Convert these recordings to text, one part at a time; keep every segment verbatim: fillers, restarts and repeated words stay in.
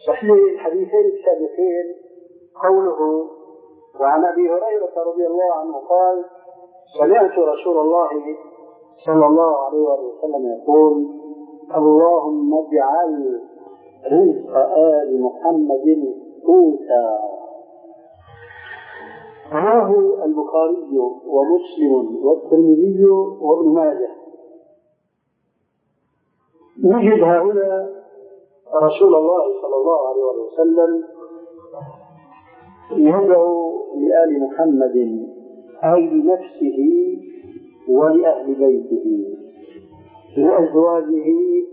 صحيح الحديثين السابقين قوله وعن أبي هريرة رضي الله عنه قال سمعت رسول الله صلى الله عليه وسلم يقول اللهم اجعل رزق آل محمد قوتا. رواه البخاري ومسلم والترمذي وابن ماجه. نجد هنا رسول الله صلى الله عليه وسلم يدعو لآل محمد أي لنفسه ولأهل بيته لأزواجه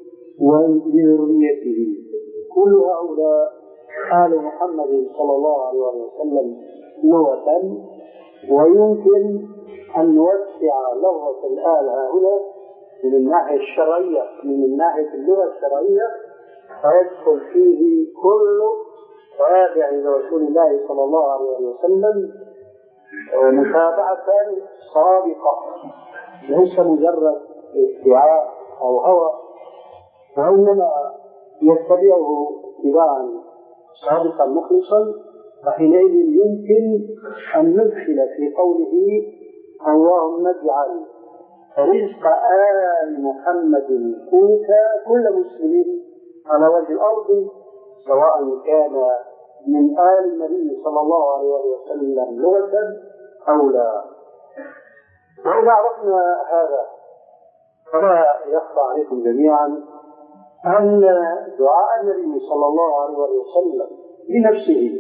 ولذريته كل هؤلاء آل محمد صلى الله عليه وسلم لغة، ويمكن أن نوسع لغة الآل هنا من الناحية الشرعية من الناحية اللغة الشرعية فيدخل فيه كل تابع لرسول الله صلى الله عليه وسلم متابعة صادقة ليس مجرد ادعاء أو هوى، وإنما يتبعه اتباعا صادقا مخلصا. فحينئذ يمكن أن ندخل في قوله اللهم اجعل رزق آل محمد قوتا كل مسلم على وجه الأرض سواء كان من آل النبي صلى الله عليه وسلم لغة أو لا. وإذا عرفنا هذا فلا يخفى عليكم جميعا أن دعاء النبي صلى الله عليه وسلم لنفسه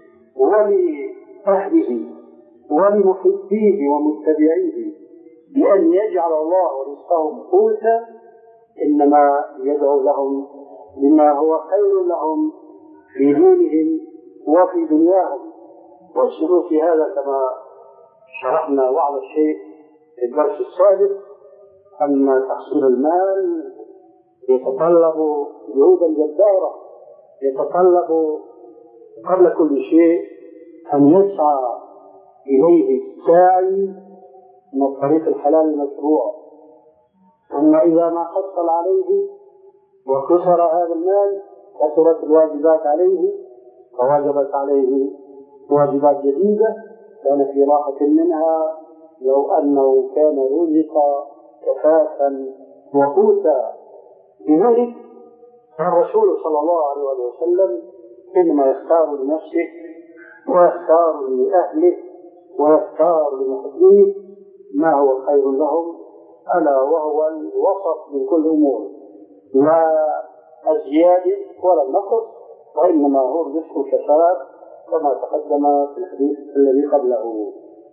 ولأهله ولمحبيه ومتبعيه بأن يجعل الله رزقهم قوتا إنما يدعو لهم بما هو خير لهم في دينهم وفي دنياهم. والشروط في هذا كما شرحنا بعض الشيء في الدرس السابق أن تحصيل المال يتطلب جهودا جبارة، يتطلب قبل كل شيء أن يسعى إليه الساعي من الطريق الحلال المشروع، ثم إذا ما حصل عليه وكسر هذا المال كثرت الواجبات عليه فوجبت عليه واجبات جديدة كان في راحة منها لو أنه كان رزق كفافا وقوتا. لذلك الرسول صلى الله عليه وسلم إنما يختار لنفسه ويختار لأهله ويختار لمحبيه ما هو خير لهم، ألا وهو الوسط من كل أمور، لا الزيادة ولا النقص، وإنما هو الرزق الكفاف كما تقدم في الحديث الذي قبله.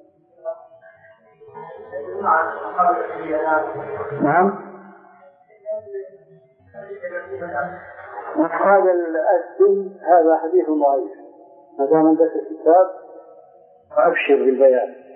نعم. هذا الأسد هذا حديث ضعيف، ما دام عندك الكتاب فأبشر بالبيان.